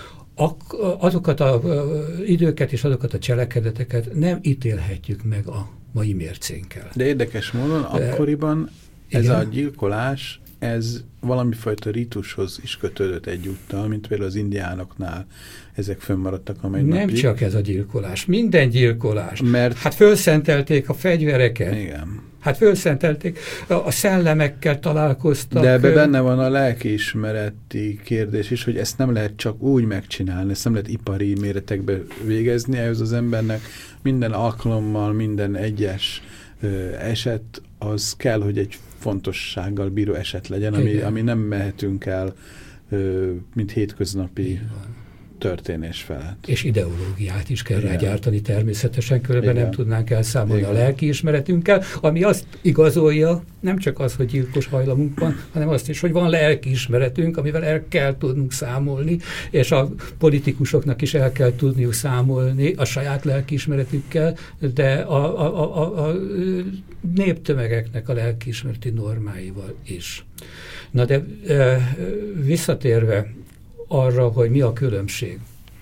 azokat az időket és azokat a cselekedeteket nem ítélhetjük meg a mai mércénkkel. De érdekes módon akkoriban ez igen? a gyilkolás, ez valamifajta ritushoz is kötődött egyúttal, mint például az indiánoknál ezek fönnmaradtak a mai Nem napig. csak ez a gyilkolás, minden gyilkolás. Mert... Hát fölszentelték a fegyvereket. Igen. Hát fölszentelték, a szellemekkel találkoztak. De ebbe benne van a lelkiismereti kérdés is, hogy ezt nem lehet csak úgy megcsinálni, ezt nem lehet ipari méretekbe végezni, ehhez az embernek minden alkalommal, minden egyes ö, eset, az kell, hogy egy fontossággal bíró eset legyen, ami, ami nem mehetünk el, ö, mint hétköznapi történés felett. És ideológiát is kell Igen. rágyártani természetesen, különben Igen. nem tudnánk elszámolni Igen. a lelkiismeretünkkel, ami azt igazolja, nem csak az, hogy gyilkos hajlamunk van, hanem azt is, hogy van lelkiismeretünk, amivel el kell tudnunk számolni, és a politikusoknak is el kell tudniuk számolni a saját lelkiismeretükkel, de a, a, a, a néptömegeknek a lelkiismereti normáival is. Na de visszatérve arra, hogy mi a különbség.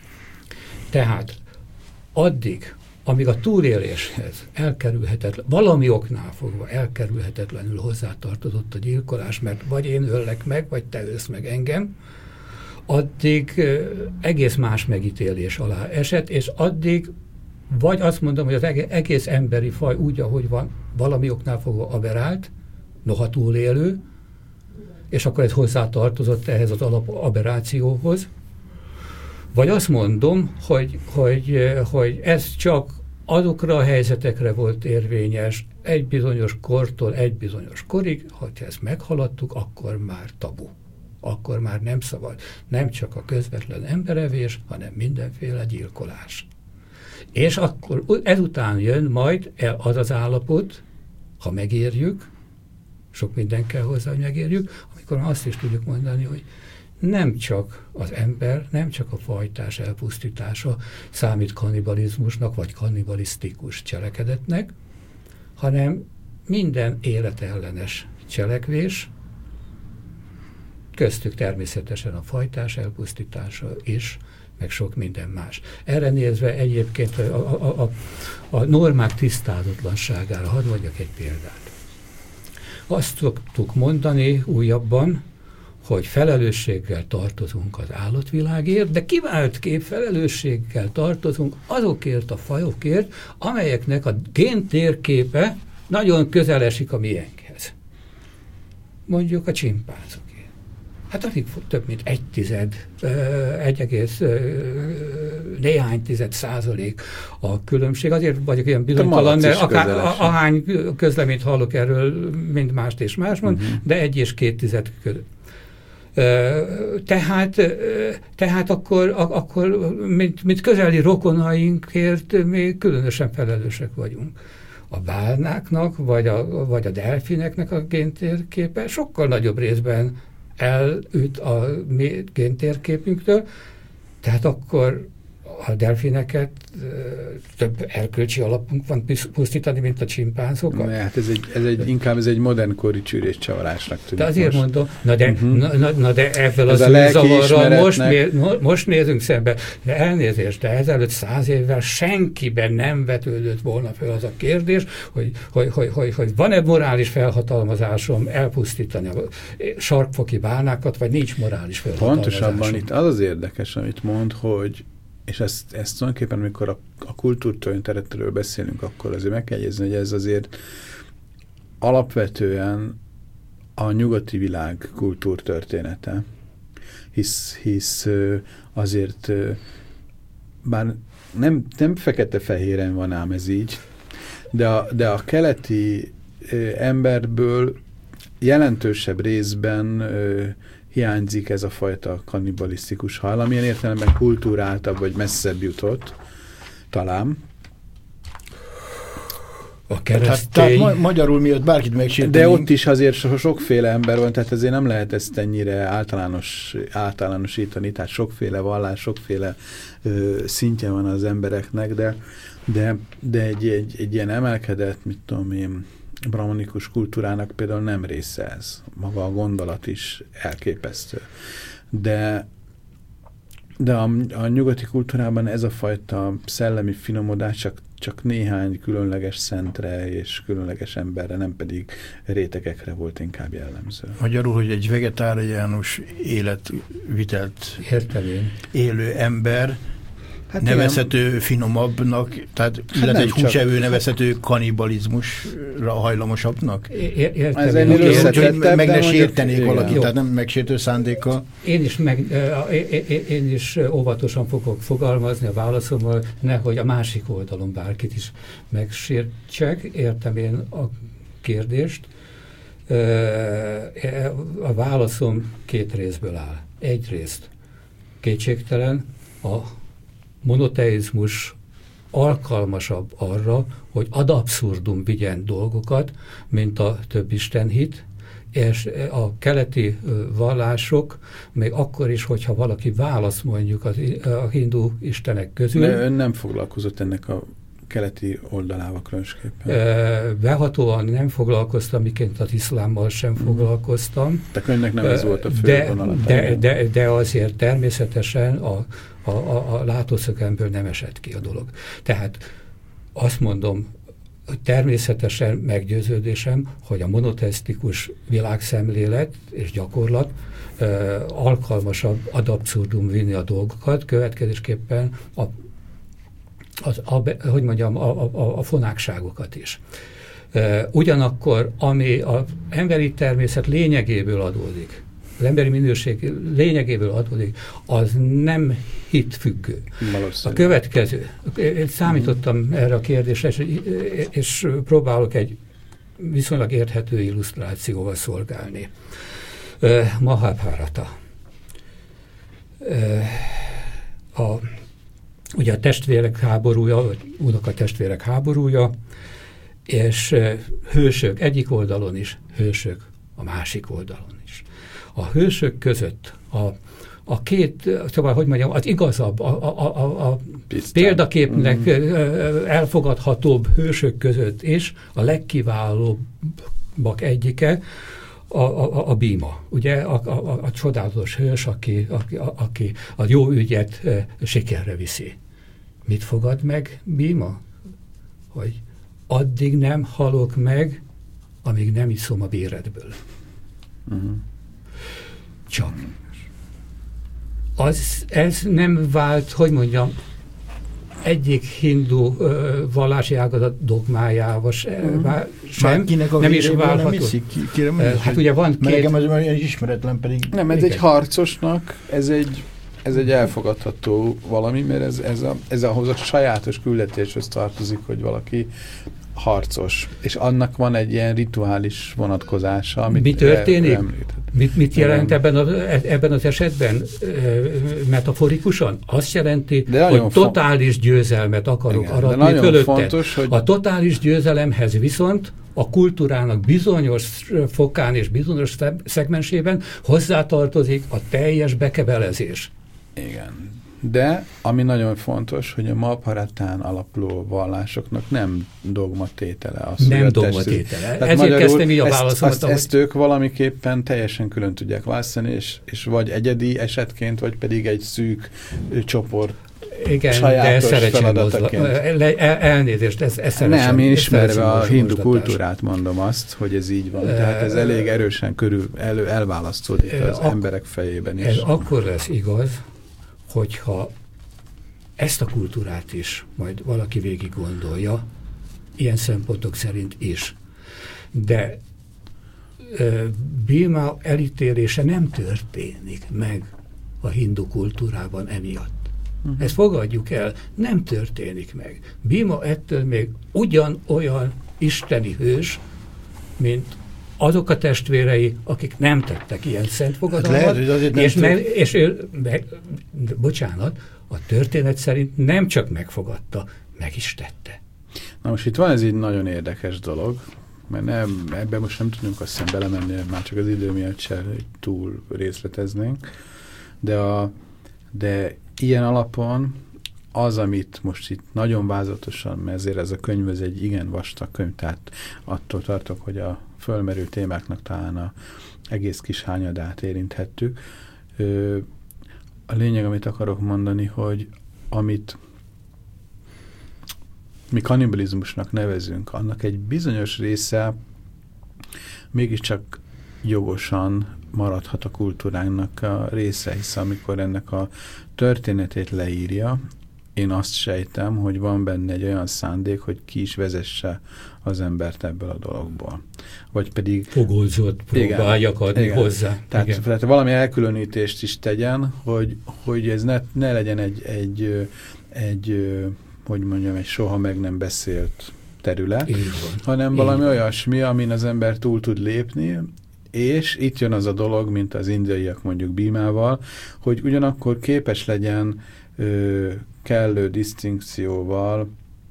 Tehát addig, amíg a túléléshez elkerülhetetlen, valami oknál fogva elkerülhetetlenül hozzátartozott a gyilkolás, mert vagy én öllek meg, vagy te ölsz meg engem, addig egész más megítélés alá esett, és addig vagy azt mondom, hogy az egész emberi faj úgy, ahogy van, valami oknál fogva aberált, noha túlélő, és akkor ez hozzátartozott ehhez az alapaberrációhoz. Vagy azt mondom, hogy, hogy, hogy ez csak azokra a helyzetekre volt érvényes egy bizonyos kortól egy bizonyos korig, ha ezt meghaladtuk, akkor már tabu. Akkor már nem szabad. Nem csak a közvetlen emberevés, hanem mindenféle gyilkolás. És akkor ezután jön majd az az állapot, ha megérjük, sok minden kell hozzá, hogy megérjük, amikor azt is tudjuk mondani, hogy nem csak az ember, nem csak a fajtás elpusztítása számít kannibalizmusnak, vagy kannibalisztikus cselekedetnek, hanem minden életellenes cselekvés, köztük természetesen a fajtás elpusztítása is, meg sok minden más. Erre nézve egyébként a, a, a, a normák tisztázatlanságára, hadd mondjak egy példát. Azt szoktuk mondani újabban, hogy felelősséggel tartozunk az állatvilágért, de kiváltképp felelősséggel tartozunk azokért a fajokért, amelyeknek a géntérképe nagyon közel esik a miénkhez. Mondjuk a csimpánzokért. Hát alig több mint egy tized, egy egész néhány tized százalék a különbség. Azért vagyok ilyen bizonytalan, mert akár, ahány közleményt hallok erről, mind mást és más mond, uh-huh. de egy és két tized között. Tehát, tehát akkor, akkor mint, mint közeli rokonainkért mi különösen felelősek vagyunk. A bálnáknak, vagy a, vagy a delfineknek a géntérképe sokkal nagyobb részben elüt a mi géntérképünktől, tehát akkor a delfineket több erkölcsi alapunk van pusztítani, mint a csimpánzokat. Hát ez egy, ez egy, inkább ez egy modernkori csűréscsavarásnak tűnik. De azért most. mondom, na de, uh-huh. na, na, na de ezzel ez az űrzavarral most, né, most nézünk szembe. De elnézést, de ezelőtt száz évvel senkiben nem vetődött volna fel az a kérdés, hogy, hogy, hogy, hogy, hogy van-e morális felhatalmazásom elpusztítani a sarkfoki bálnákat, vagy nincs morális felhatalmazásom. Pontosabban itt az az érdekes, amit mond, hogy és ezt, ezt tulajdonképpen, amikor a, a kultúrtörténetről beszélünk, akkor azért meg kell jegyezni, hogy ez azért alapvetően a nyugati világ kultúrtörténete, hisz, hisz azért bár nem, nem fekete-fehéren van ám ez így, de a, de a keleti emberből jelentősebb részben hiányzik ez a fajta kannibalisztikus hajlam, amilyen értelemben kultúráltabb vagy messzebb jutott, talán. A keresztény... Tehát, tehát magyarul miatt bárkit megsérteni. De ott is azért so sokféle ember van, tehát ezért nem lehet ezt ennyire általános, általánosítani, tehát sokféle vallás, sokféle ö, szintje van az embereknek, de, de, de egy, egy, egy ilyen emelkedett, mit tudom én, brahmanikus kultúrának például nem része ez. Maga a gondolat is elképesztő. De De a, a nyugati kultúrában ez a fajta szellemi finomodás csak, csak néhány különleges szentre és különleges emberre, nem pedig rétegekre volt inkább jellemző. Magyarul, hogy egy vegetáriánus életvitelt Értelén. élő ember Hát nevezhető igen. finomabbnak, tehát hát illetve egy csak... húsevő nevezhető kannibalizmusra hajlamosabbnak? Értem. Hogy meg ne sértenék valakit, tehát nem megsértő szándéka. Én is, meg, én is óvatosan fogok fogalmazni a válaszommal, nehogy a másik oldalon bárkit is megsértsek. Értem én a kérdést. A válaszom két részből áll. Egyrészt kétségtelen a monoteizmus alkalmasabb arra, hogy ad abszurdum vigyen dolgokat, mint a több istenhit, és a keleti vallások, még akkor is, hogyha valaki választ mondjuk az, a hindu istenek közül. De ön nem foglalkozott ennek a keleti oldalával különösképpen. Behatóan nem foglalkoztam, miként az iszlámmal sem foglalkoztam. Tehát önnek nem ez volt a fő de, vonalat. De, de, de azért természetesen a, a, a, a látószögemből nem esett ki a dolog. Tehát azt mondom, hogy természetesen meggyőződésem, hogy a monoteisztikus világszemlélet és gyakorlat uh, alkalmasabb ad abszurdum vinni a dolgokat, következésképpen a Az, a, hogy mondjam, a, a, a fonákságokat is. E, ugyanakkor, ami az emberi természet lényegéből adódik, az emberi minőség lényegéből adódik, az nem hitfüggő. A következő, én számítottam mm. erre a kérdésre, és, és próbálok egy viszonylag érthető illusztrációval szolgálni. E, Mahabharata. E, a Ugye a testvérek háborúja, vagy unoka testvérek háborúja, és hősök egyik oldalon is, hősök a másik oldalon is. A hősök között a, a két, szóval, hogy mondjam, az igazabb, a, a, a, a példaképnek mm. elfogadhatóbb hősök között is a legkiválóbbak egyike a, a, a Bhima. Ugye a, a, a csodálatos hős, aki, aki, a, aki a jó ügyet e, sikerre viszi. Mit fogad meg Bhima? Hogy addig nem halok meg, amíg nem iszom a véredből. Uh-huh. Csak. Az, ez nem vált, hogy mondjam, egyik hindu uh, vallási ágazat dogmájával se, uh-huh. sem. Nem is válható. Uh, hát ugye van két... Nekem az olyan ismeretlen pedig... Nem, ez igen. Egy harcosnak, ez egy, ez egy elfogadható valami, mert ez, ez, a, ez ahhoz a sajátos küldetéshez tartozik, hogy valaki harcos, és annak van egy ilyen rituális vonatkozása, amit mi történik? Mit, mit jelent ebben az, ebben az esetben metaforikusan? Azt jelenti, hogy totális győzelmet akarok igen, aratni fölötted. Fontos, hogy... A totális győzelemhez viszont a kultúrának bizonyos fokán és bizonyos szegmensében hozzátartozik a teljes bekebelezés. Igen. De, ami nagyon fontos, hogy a Mahabharatán alapuló vallásoknak nem dogmatétele. Az, nem dogmatétele. Ezért kezdtem így a válaszomat. Ezt, ezt ők valamiképpen teljesen külön tudják választani, és, és vagy egyedi esetként, vagy pedig egy szűk csoport igen, sajátos de feladataként. El, elnézést, ez, ez Nem, én ismerve a hindu kultúrát mondom azt, hogy ez így van. Tehát ez elég erősen körül elő, elválasztódik az ak emberek fejében is. Ez akkor lesz igaz, hogyha ezt a kultúrát is majd valaki végig gondolja, ilyen szempontok szerint is. De uh, Bhima elítélése nem történik meg a hindu kultúrában emiatt. Uh-huh. Ezt fogadjuk el, nem történik meg. Bhima ettől még ugyanolyan isteni hős, mint azok a testvérei, akik nem tettek ilyen szent fogadalmat, hát és, me, és ő, me, bocsánat, a történet szerint nem csak megfogadta, meg is tette. Na most itt van ez így nagyon érdekes dolog, mert nem, ebben most nem tudunk azt hiszem belemenni, már csak az idő miatt se túl részleteznénk, de, a, de ilyen alapon az, amit most itt nagyon vázlatosan, mert ezért ez a könyv, ez egy igen vastag könyv, tehát attól tartok, hogy a fölmerő témáknak talán a egész kis hányadát érinthettük. A lényeg, amit akarok mondani, hogy amit mi kannibalizmusnak nevezünk, annak egy bizonyos része mégiscsak jogosan maradhat a kultúránknak a része, hisz amikor ennek a történetét leírja, én azt sejtem, hogy van benne egy olyan szándék, hogy ki is vezesse az embert ebből a dologból. Vagy pedig... Fogolzott próbáljak adni igen, hozzá. Tehát, igen. tehát valami elkülönítést is tegyen, hogy, hogy ez ne, ne legyen egy, egy, egy, hogy mondjam, egy soha meg nem beszélt terület, hanem Így valami van. olyasmi, amin az ember túl tud lépni, és itt jön az a dolog, mint az indiaiak mondjuk Bímával, hogy ugyanakkor képes legyen ö, kellő disztinkcióval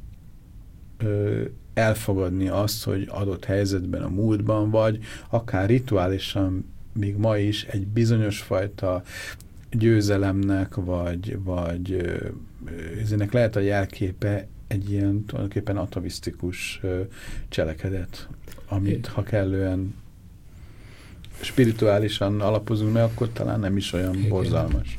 ö, elfogadni azt, hogy adott helyzetben a múltban, vagy akár rituálisan még ma is egy bizonyos fajta győzelemnek, vagy, vagy ennek lehet a jelképe egy ilyen tulajdonképpen atavisztikus ö, cselekedet, amit ha kellően spirituálisan alapozunk meg, akkor talán nem is olyan Igen. borzalmas.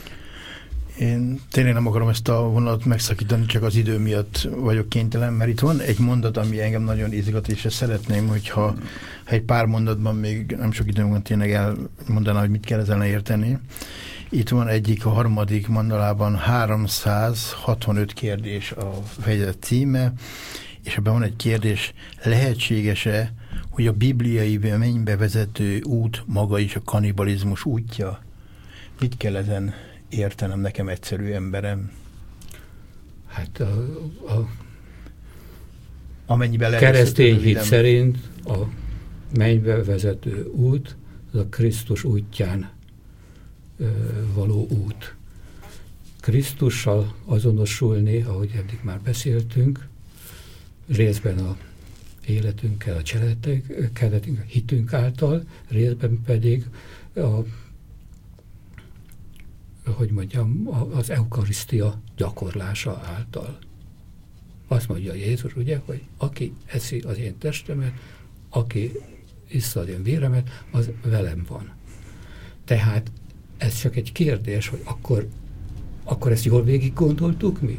Én tényleg nem akarom ezt a vonalat megszakítani, csak az idő miatt vagyok kénytelen, mert itt van egy mondat, ami engem nagyon izgat, és ezt szeretném, hogyha hmm. ha egy pár mondatban még nem sok időm van tényleg elmondaná, hogy mit kell ezzel érteni. Itt van egyik, a harmadik mandalában háromszázhatvanöt kérdés a fejezet címe, és ebben van egy kérdés, lehetséges-e, hogy a bibliai mennybe vezető út maga is a kannibalizmus útja? Mit kell ezen értenem nekem egyszerű emberem? Hát a, a amennyiben keresztény hit szerint a mennybe vezető út az a Krisztus útján ö, való út. Krisztussal azonosulni, ahogy eddig már beszéltünk, részben a életünkkel, a cselekedetünk, a hitünk által, részben pedig a, hogy mondjam, az eukarisztia gyakorlása által. Azt mondja Jézus, ugye, hogy aki eszi az én testemet, aki issza az én véremet, az velem van. Tehát ez csak egy kérdés, hogy akkor, akkor ezt jól végig gondoltuk mi?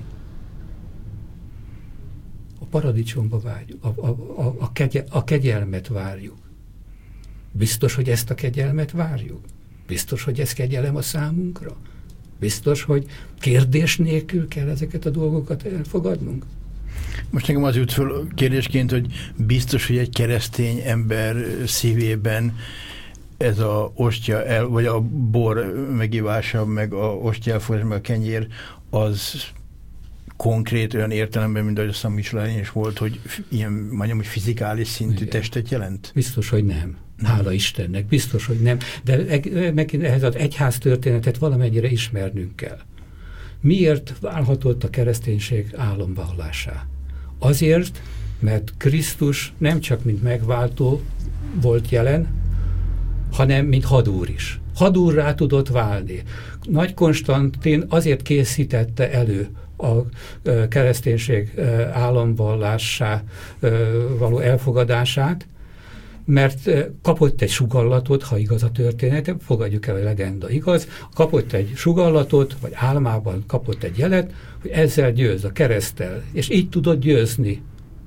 A paradicsomba vágyjuk, a, a, a, a, kegye, a kegyelmet várjuk. Biztos, hogy ezt a kegyelmet várjuk? Biztos, hogy ez kegyelem a számunkra? Biztos, hogy kérdés nélkül kell ezeket a dolgokat elfogadnunk? Most nekem az jut föl kérdésként, hogy biztos, hogy egy keresztény ember szívében ez a ostya, el, vagy a bor megívása, meg a ostya elfogadás, meg a kenyér, az konkrét olyan értelemben, mint ahogy a Szamicslán is volt, hogy ilyen, mondjam, hogy fizikális szintű Igen. testet jelent? Biztos, hogy nem. Hála Istennek, biztos, hogy nem. De megint ehhez az egyház történetet valamennyire ismernünk kell. Miért válhatott a kereszténység álomvallásá? Azért, mert Krisztus nem csak mint megváltó volt jelen, hanem mint hadúr is. Hadúrrá tudott válni. Nagy Konstantin azért készítette elő a kereszténység államvallássá való elfogadását, mert kapott egy sugallatot, ha igaz a történet, fogadjuk el, a legenda igaz, kapott egy sugallatot, vagy álmában kapott egy jelet, hogy ezzel győz a kereszttel, és így tudott győzni.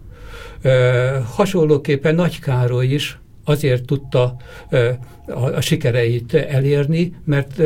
Hasonlóképpen Nagy Károly is azért tudta a, a sikereit elérni, mert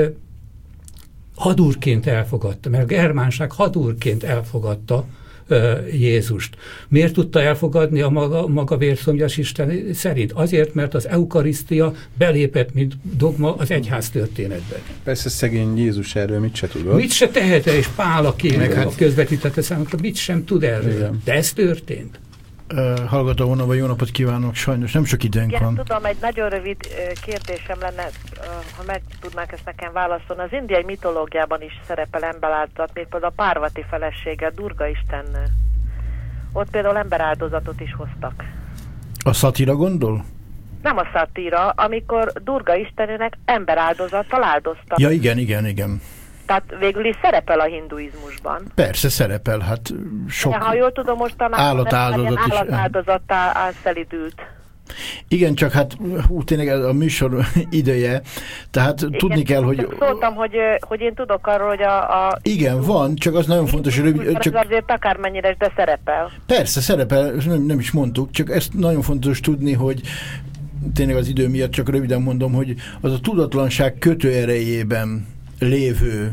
hadúrként elfogadta, mert a germánság hadúrként elfogadta uh, Jézust. Miért tudta elfogadni a maga, maga vérszomjas Isten szerint? Azért, mert az eukarisztia belépett, mint dogma az egyház történetbe. Persze szegény Jézus erről mit se tudott. Mit se tehet, és Pál, aki hát közvetítette számunkra, mit sem tud erről. Igen. De ez történt. Uh, hallgató vonalban jó napot kívánok, sajnos nem sok időnk Igen, van. Tudom, egy nagyon rövid uh, kérdésem lenne, uh, ha meg tudnák ezt nekem válaszolni. Az indiai mitológiában is szerepel emberáldozat, még például a Párvati felesége, Durga istennő. ott például emberáldozatot is hoztak. A szatira gondol? Nem a szatíra, amikor Durga istenének emberáldozattal áldoztak. Ja, igen, igen, igen. Tehát végül is szerepel a hinduizmusban. Persze, szerepel, hát sok de, ha jól tudom, mostanában állatáldozat is. Állatáldozattá szelidült. Igen, csak hát hú, tényleg a műsor ideje, tehát igen, tudni kell, hogy... Szóltam, hogy, hogy én tudok arról, hogy a... a igen, van, csak az nagyon fontos, hogy... Csak... azért akármennyire, de szerepel. Persze, szerepel, nem, nem is mondtuk, csak ezt nagyon fontos tudni, hogy tényleg az idő miatt csak röviden mondom, hogy az a tudatlanság kötőerejében lévő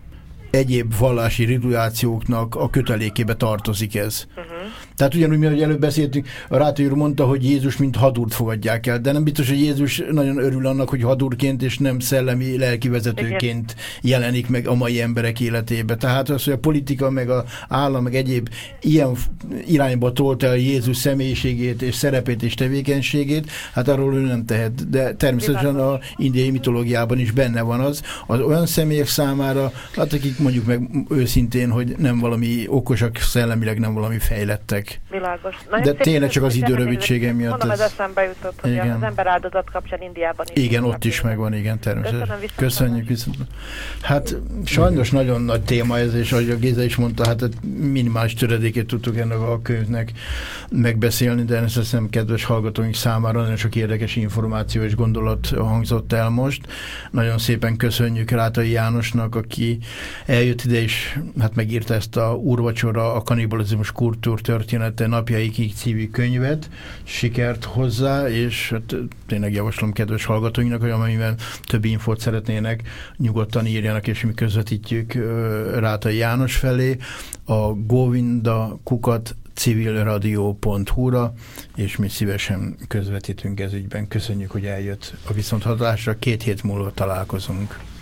egyéb vallási rituációknak a kötelékébe tartozik ez. Uh-huh. Tehát ugyanúgy, mi, ahogy előbb beszéltünk, a Rátai úr mondta, hogy Jézus mint hadúrt fogadják el, de nem biztos, hogy Jézus nagyon örül annak, hogy hadúrként és nem szellemi lelkivezetőként jelenik meg a mai emberek életébe. Tehát az, hogy a politika, meg az állam, meg egyéb ilyen irányba tolt el Jézus személyiségét és szerepét és tevékenységét, hát arról ő nem tehet. De természetesen az indiai mitológiában is benne van az, az olyan személyek számára, hát akik mondjuk meg őszintén, hogy nem valami okosak, szellemileg nem valami fejlettek. Világos. De tényleg csak az idő rövidsége miatt. Mondom, ez eszembe jutott, hogy igen. Az emberáldozat kapcsán Indiában is. Igen, ott is megvan, igen, természetesen. Köszönjük viszont. Hát sajnos igen. Nagyon nagy téma ez, és ahogy a Géza is mondta, hát minimális töredékét tudtuk ennek a könyvnek megbeszélni, de ezt hiszem, kedves hallgatóink számára nagyon sok érdekes információ és gondolat hangzott el most. Nagyon szépen köszönjük Rátai Jánosnak, aki eljött ide, és hát megírta ezt a Úrvacsora, a kanibalizmus kultúrtörténete napjaikig című könyvet, sikert hozzá, és hát tényleg javaslom kedves hallgatóinknak, hogy amennyiben több infót szeretnének, nyugodtan írjanak, és mi közvetítjük Rátai János felé a Govinda kukat civilradio pont hu-ra, és mi szívesen közvetítünk ez ügyben. Köszönjük, hogy eljött a viszonthallásra, két hét múlva találkozunk.